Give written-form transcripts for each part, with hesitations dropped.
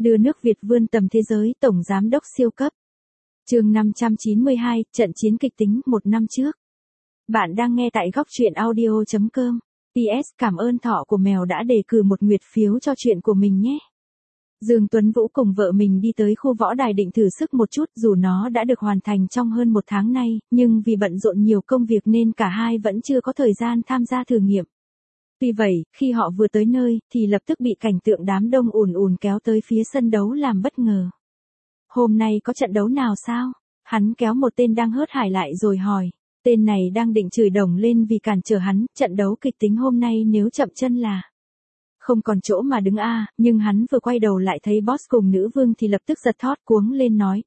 Đưa nước Việt vươn tầm thế giới, Tổng Giám đốc siêu cấp. Chương 592, trận chiến kịch tính, một năm trước. Bạn đang nghe tại góc truyện audio.com. PS, cảm ơn thọ của mèo đã đề cử một nguyệt phiếu cho chuyện của mình nhé. Dương Tuấn Vũ cùng vợ mình đi tới khu võ đài định thử sức một chút, dù nó đã được hoàn thành trong hơn một tháng nay, nhưng vì bận rộn nhiều công việc nên cả hai vẫn chưa có thời gian tham gia thử nghiệm. Tuy vậy, khi họ vừa tới nơi, thì lập tức bị cảnh tượng đám đông ùn ùn kéo tới phía sân đấu làm bất ngờ. Hôm nay có trận đấu nào sao? Hắn kéo một tên đang hớt hải lại rồi hỏi. Tên này đang định chửi đồng lên vì cản trở hắn, trận đấu kịch tính hôm nay nếu chậm chân là không còn chỗ mà đứng nhưng hắn vừa quay đầu lại thấy boss cùng nữ vương thì lập tức giật thót cuống lên nói,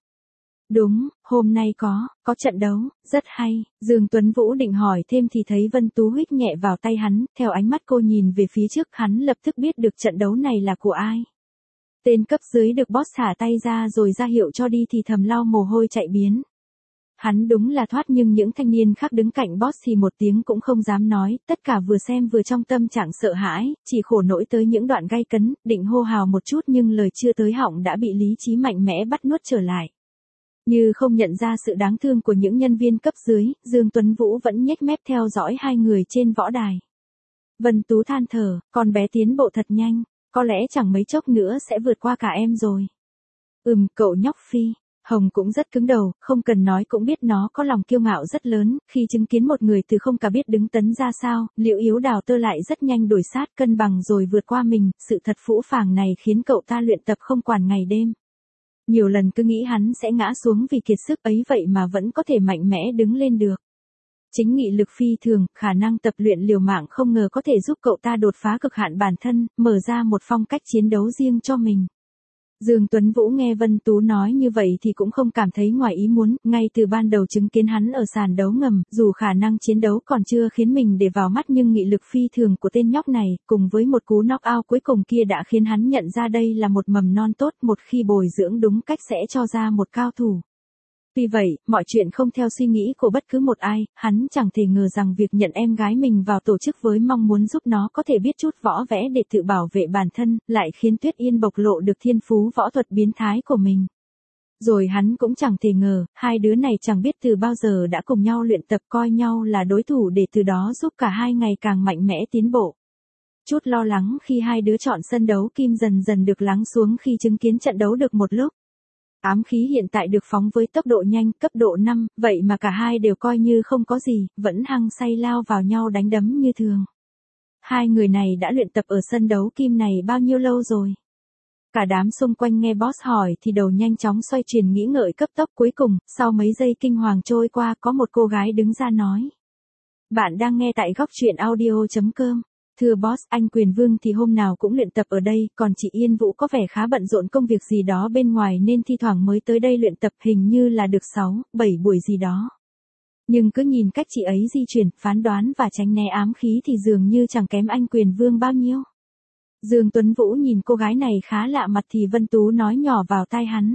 đúng, hôm nay có trận đấu, rất hay. Dương Tuấn Vũ định hỏi thêm thì thấy Vân Tú huých nhẹ vào tay hắn, theo ánh mắt cô nhìn về phía trước hắn lập tức biết được trận đấu này là của ai. Tên cấp dưới được boss thả tay ra rồi ra hiệu cho đi thì thầm lau mồ hôi chạy biến. Hắn đúng là thoát nhưng những thanh niên khác đứng cạnh boss thì một tiếng cũng không dám nói, tất cả vừa xem vừa trong tâm trạng sợ hãi, chỉ khổ nỗi tới những đoạn gay cấn, định hô hào một chút nhưng lời chưa tới họng đã bị lý trí mạnh mẽ bắt nuốt trở lại. Như không nhận ra sự đáng thương của những nhân viên cấp dưới, Dương Tuấn Vũ vẫn nhếch mép theo dõi hai người trên võ đài. Vân Tú than thở, con bé tiến bộ thật nhanh, có lẽ chẳng mấy chốc nữa sẽ vượt qua cả em rồi. Cậu nhóc Phi. Hồng cũng rất cứng đầu, không cần nói cũng biết nó có lòng kiêu ngạo rất lớn, khi chứng kiến một người từ không cả biết đứng tấn ra sao, Liễu Yếu Đào Tơ lại rất nhanh đổi sát cân bằng rồi vượt qua mình, sự thật phũ phàng này khiến cậu ta luyện tập không quản ngày đêm. Nhiều lần cứ nghĩ hắn sẽ ngã xuống vì kiệt sức ấy vậy mà vẫn có thể mạnh mẽ đứng lên được. Chính nghị lực phi thường, khả năng tập luyện liều mạng không ngờ có thể giúp cậu ta đột phá cực hạn bản thân, mở ra một phong cách chiến đấu riêng cho mình. Dương Tuấn Vũ nghe Vân Tú nói như vậy thì cũng không cảm thấy ngoài ý muốn, ngay từ ban đầu chứng kiến hắn ở sàn đấu ngầm, dù khả năng chiến đấu còn chưa khiến mình để vào mắt nhưng nghị lực phi thường của tên nhóc này, cùng với một cú knock out cuối cùng kia đã khiến hắn nhận ra đây là một mầm non tốt, một khi bồi dưỡng đúng cách sẽ cho ra một cao thủ. Tuy vậy, mọi chuyện không theo suy nghĩ của bất cứ một ai, hắn chẳng thể ngờ rằng việc nhận em gái mình vào tổ chức với mong muốn giúp nó có thể biết chút võ vẽ để tự bảo vệ bản thân, lại khiến Tuyết Yên bộc lộ được thiên phú võ thuật biến thái của mình. Rồi hắn cũng chẳng thể ngờ, hai đứa này chẳng biết từ bao giờ đã cùng nhau luyện tập coi nhau là đối thủ để từ đó giúp cả hai ngày càng mạnh mẽ tiến bộ. Chút lo lắng khi hai đứa chọn sân đấu kim dần dần được lắng xuống khi chứng kiến trận đấu được một lúc. Ám khí hiện tại được phóng với tốc độ nhanh, cấp độ 5, vậy mà cả hai đều coi như không có gì, vẫn hăng say lao vào nhau đánh đấm như thường. Hai người này đã luyện tập ở sân đấu kim này bao nhiêu lâu rồi? Cả đám xung quanh nghe boss hỏi thì đầu nhanh chóng xoay chuyển nghĩ ngợi cấp tốc cuối cùng, sau mấy giây kinh hoàng trôi qua có một cô gái đứng ra nói. Bạn đang nghe tại góc truyện audio.com. Thưa boss, anh Quyền Vương thì hôm nào cũng luyện tập ở đây, còn chị Yên Vũ có vẻ khá bận rộn công việc gì đó bên ngoài nên thi thoảng mới tới đây luyện tập hình như là được 6, 7 buổi gì đó. Nhưng cứ nhìn cách chị ấy di chuyển, phán đoán và tránh né ám khí thì dường như chẳng kém anh Quyền Vương bao nhiêu. Dương Tuấn Vũ nhìn cô gái này khá lạ mặt thì Vân Tú nói nhỏ vào tai hắn.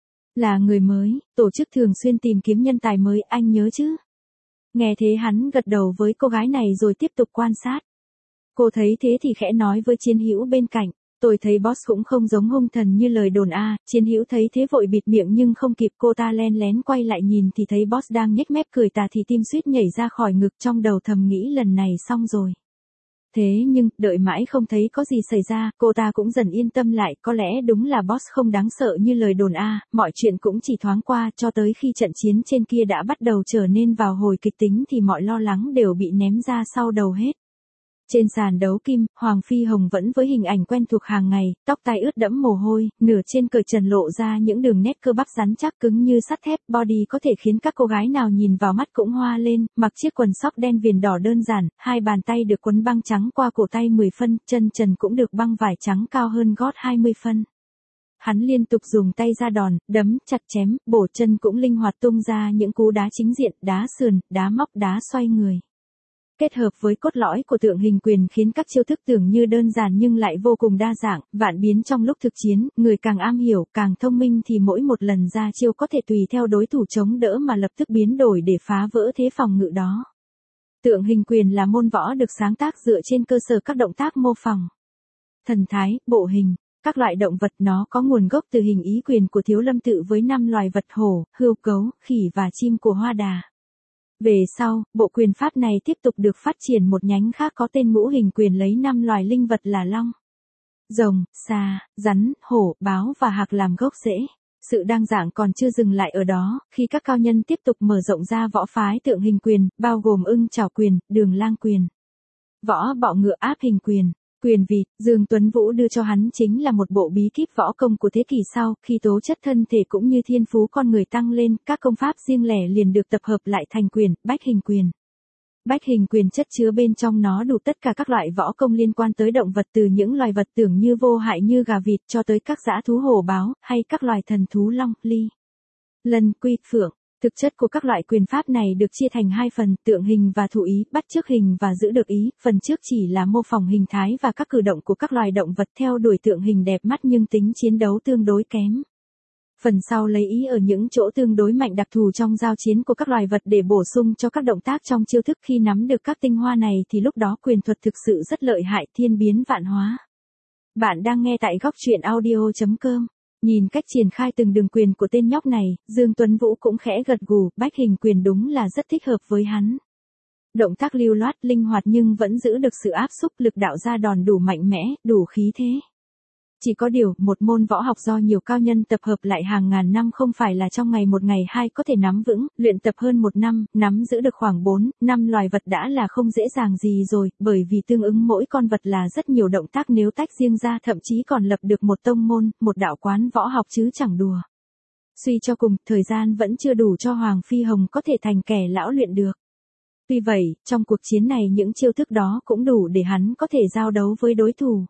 Là người mới, tổ chức thường xuyên tìm kiếm nhân tài mới, anh nhớ chứ? Nghe thế hắn gật đầu với cô gái này rồi tiếp tục quan sát. Cô thấy thế thì khẽ nói với Chiến Hữu bên cạnh, tôi thấy boss cũng không giống hung thần như lời đồn Chiến Hữu thấy thế vội bịt miệng nhưng không kịp cô ta len lén quay lại nhìn thì thấy boss đang nhếch mép cười tà thì tim suýt nhảy ra khỏi ngực trong đầu thầm nghĩ lần này xong rồi. Thế nhưng, đợi mãi không thấy có gì xảy ra, cô ta cũng dần yên tâm lại, có lẽ đúng là boss không đáng sợ như lời đồn mọi chuyện cũng chỉ thoáng qua cho tới khi trận chiến trên kia đã bắt đầu trở nên vào hồi kịch tính thì mọi lo lắng đều bị ném ra sau đầu hết. Trên sàn đấu kim, Hoàng Phi Hồng vẫn với hình ảnh quen thuộc hàng ngày, tóc tai ướt đẫm mồ hôi, nửa trên cởi trần lộ ra những đường nét cơ bắp rắn chắc cứng như sắt thép, body có thể khiến các cô gái nào nhìn vào mắt cũng hoa lên, mặc chiếc quần sóc đen viền đỏ đơn giản, hai bàn tay được quấn băng trắng qua cổ tay 10 phân, chân trần cũng được băng vải trắng cao hơn gót 20 phân. Hắn liên tục dùng tay ra đòn, đấm, chặt chém, bổ chân cũng linh hoạt tung ra những cú đá chính diện, đá sườn, đá móc, đá xoay người. Kết hợp với cốt lõi của tượng hình quyền khiến các chiêu thức tưởng như đơn giản nhưng lại vô cùng đa dạng, vạn biến trong lúc thực chiến, người càng am hiểu, càng thông minh thì mỗi một lần ra chiêu có thể tùy theo đối thủ chống đỡ mà lập tức biến đổi để phá vỡ thế phòng ngự đó. Tượng hình quyền là môn võ được sáng tác dựa trên cơ sở các động tác mô phỏng. Thần thái, bộ hình, Các loại động vật nó có nguồn gốc từ hình ý quyền của Thiếu Lâm tự với 5 loài vật hổ, hươu cấu, khỉ và chim của Hoa Đà. Về sau, bộ quyền pháp này tiếp tục được phát triển một nhánh khác có tên ngũ hình quyền lấy 5 loài linh vật là long, rồng, xà, rắn, hổ, báo và hạc làm gốc rễ. Sự đa dạng còn chưa dừng lại ở đó, khi các cao nhân tiếp tục mở rộng ra võ phái tượng hình quyền, bao gồm ưng chảo quyền, đường lang quyền, võ bọ ngựa áp hình quyền, quyền vịt, Dương Tuấn Vũ đưa cho hắn chính là một bộ bí kíp võ công của thế kỷ sau, khi tố chất thân thể cũng như thiên phú con người tăng lên, các công pháp riêng lẻ liền được tập hợp lại thành quyền, bách hình quyền. Bách hình quyền chất chứa bên trong nó đủ tất cả các loại võ công liên quan tới động vật, từ những loài vật tưởng như vô hại như gà vịt cho tới các dã thú hổ báo, hay các loài thần thú long, ly, lân, quy, phượng. Thực chất của các loại quyền pháp này được chia thành 2 phần, tượng hình và thủ ý, bắt chước hình và giữ được ý. Phần trước chỉ là mô phỏng hình thái và các cử động của các loài động vật theo đuổi tượng hình đẹp mắt nhưng tính chiến đấu tương đối kém. Phần sau lấy ý ở những chỗ tương đối mạnh đặc thù trong giao chiến của các loài vật để bổ sung cho các động tác trong chiêu thức. Khi nắm được các tinh hoa này thì lúc đó quyền thuật thực sự rất lợi hại, thiên biến vạn hóa. Bạn đang nghe tại góc truyện audio.com. Nhìn cách triển khai từng đường quyền của tên nhóc này, Dương Tuấn Vũ cũng khẽ gật gù, bách hình quyền đúng là rất thích hợp với hắn. Động tác lưu loát, linh hoạt nhưng vẫn giữ được sự áp xúc, lực đạo ra đòn đủ mạnh mẽ, đủ khí thế. Chỉ có điều, một môn võ học do nhiều cao nhân tập hợp lại hàng ngàn năm không phải là trong ngày một ngày hai có thể nắm vững, luyện tập hơn 1 năm, nắm giữ được khoảng 4-5 loài vật đã là không dễ dàng gì rồi, bởi vì tương ứng mỗi con vật là rất nhiều động tác, nếu tách riêng ra thậm chí còn lập được một tông môn, một đạo quán võ học chứ chẳng đùa. Suy cho cùng, thời gian vẫn chưa đủ cho Hoàng Phi Hồng có thể thành kẻ lão luyện được. Tuy vậy, trong cuộc chiến này những chiêu thức đó cũng đủ để hắn có thể giao đấu với đối thủ.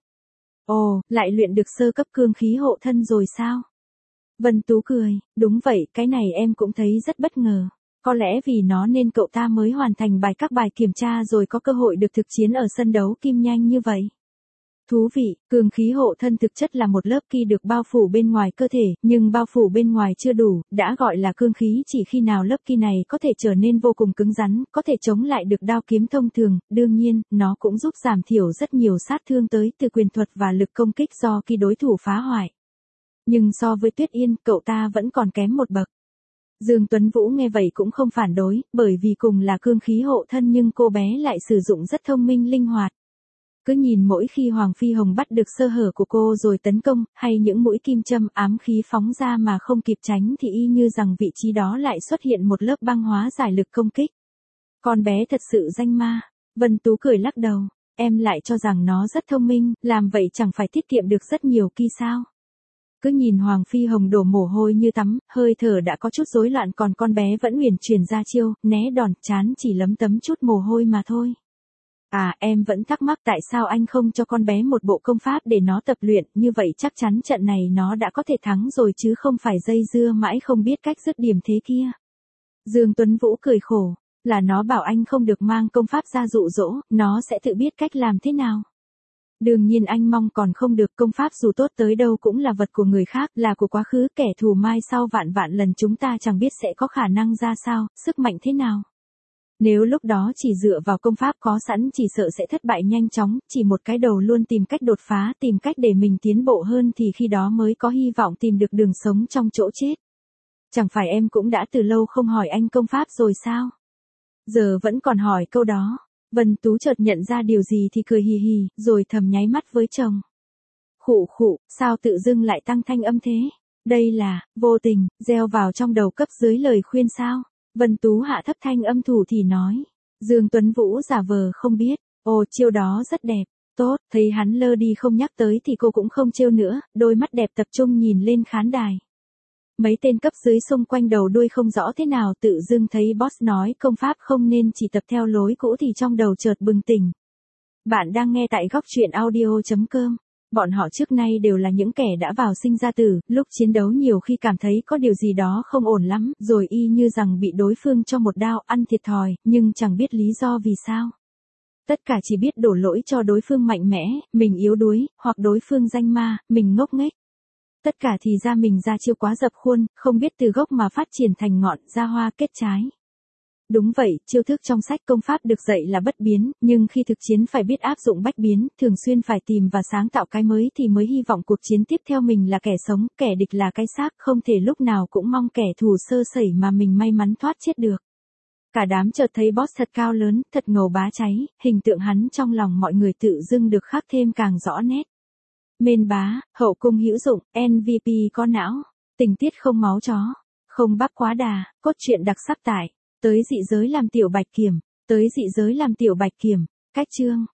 Ồ, lại luyện được sơ cấp cương khí hộ thân rồi sao? Vân Tú cười, đúng vậy, cái này em cũng thấy rất bất ngờ. Có lẽ vì nó nên cậu ta mới hoàn thành các bài kiểm tra rồi có cơ hội được thực chiến ở sân đấu kim nhanh như vậy. Thú vị, cương khí hộ thân thực chất là một lớp ki được bao phủ bên ngoài cơ thể, nhưng bao phủ bên ngoài chưa đủ, đã gọi là cương khí chỉ khi nào lớp ki này có thể trở nên vô cùng cứng rắn, có thể chống lại được đao kiếm thông thường, đương nhiên, nó cũng giúp giảm thiểu rất nhiều sát thương tới từ quyền thuật và lực công kích do ki đối thủ phá hoại. Nhưng so với Tuyết Yên, cậu ta vẫn còn kém một bậc. Dương Tuấn Vũ nghe vậy cũng không phản đối, bởi vì cùng là cương khí hộ thân nhưng cô bé lại sử dụng rất thông minh linh hoạt. Cứ nhìn mỗi khi Hoàng Phi Hồng bắt được sơ hở của cô rồi tấn công, hay những mũi kim châm ám khí phóng ra mà không kịp tránh thì y như rằng vị trí đó lại xuất hiện một lớp băng hóa giải lực công kích. Con bé thật sự danh ma. Vân Tú cười lắc đầu, em lại cho rằng nó rất thông minh, làm vậy chẳng phải tiết kiệm được rất nhiều ki sao. Cứ nhìn Hoàng Phi Hồng đổ mồ hôi như tắm, hơi thở đã có chút rối loạn còn con bé vẫn uyển chuyển ra chiêu, né đòn, chán chỉ lấm tấm chút mồ hôi mà thôi. À, em vẫn thắc mắc tại sao anh không cho con bé một bộ công pháp để nó tập luyện, như vậy chắc chắn trận này nó đã có thể thắng rồi chứ không phải dây dưa mãi không biết cách dứt điểm thế kia. Dương Tuấn Vũ cười khổ, là nó bảo anh không được mang công pháp ra dụ dỗ, nó sẽ tự biết cách làm thế nào. Đương nhiên anh mong còn không được, công pháp dù tốt tới đâu cũng là vật của người khác, là của quá khứ, kẻ thù mai sau vạn vạn lần chúng ta chẳng biết sẽ có khả năng ra sao, sức mạnh thế nào. Nếu lúc đó chỉ dựa vào công pháp có sẵn chỉ sợ sẽ thất bại nhanh chóng, chỉ một cái đầu luôn tìm cách đột phá, tìm cách để mình tiến bộ hơn thì khi đó mới có hy vọng tìm được đường sống trong chỗ chết. Chẳng phải em cũng đã từ lâu không hỏi anh công pháp rồi sao? Giờ vẫn còn hỏi câu đó. Vân Tú chợt nhận ra điều gì thì cười hì hì, rồi thầm nháy mắt với chồng. Khụ khụ, sao tự dưng lại tăng thanh âm thế? Đây là, vô tình, gieo vào trong đầu cấp dưới lời khuyên sao? Vân Tú hạ thấp thanh âm thủ thì nói. Dương Tuấn Vũ giả vờ không biết. Ồ, chiêu đó rất đẹp. Tốt, thấy hắn lơ đi không nhắc tới thì cô cũng không trêu nữa, đôi mắt đẹp tập trung nhìn lên khán đài. Mấy tên cấp dưới xung quanh đầu đuôi không rõ thế nào tự dưng thấy boss nói công pháp không nên chỉ tập theo lối cũ thì trong đầu chợt bừng tỉnh. Bạn đang nghe tại góc truyện audio.com. Bọn họ trước nay đều là những kẻ đã vào sinh ra tử, lúc chiến đấu nhiều khi cảm thấy có điều gì đó không ổn lắm, rồi y như rằng bị đối phương cho một đao ăn thiệt thòi, nhưng chẳng biết lý do vì sao. Tất cả chỉ biết đổ lỗi cho đối phương mạnh mẽ, mình yếu đuối, hoặc đối phương danh ma, mình ngốc nghếch. Tất cả thì ra mình ra chiêu quá dập khuôn, không biết từ gốc mà phát triển thành ngọn, ra hoa kết trái. Đúng vậy, chiêu thức trong sách công pháp được dạy là bất biến, nhưng khi thực chiến phải biết áp dụng bách biến, thường xuyên phải tìm và sáng tạo cái mới thì mới hy vọng cuộc chiến tiếp theo mình là kẻ sống, kẻ địch là cái xác, không thể lúc nào cũng mong kẻ thù sơ sẩy mà mình may mắn thoát chết được. Cả đám chợt thấy boss thật cao lớn, thật ngầu bá cháy, hình tượng hắn trong lòng mọi người tự dưng được khắc thêm càng rõ nét. Mên bá, hậu cung hữu dụng, MVP có não, tình tiết không máu chó, không bác quá đà, cốt truyện đặc sắc tại. Tới dị giới làm tiểu bạch kiểm, tới dị giới làm tiểu bạch kiểm, cách chương.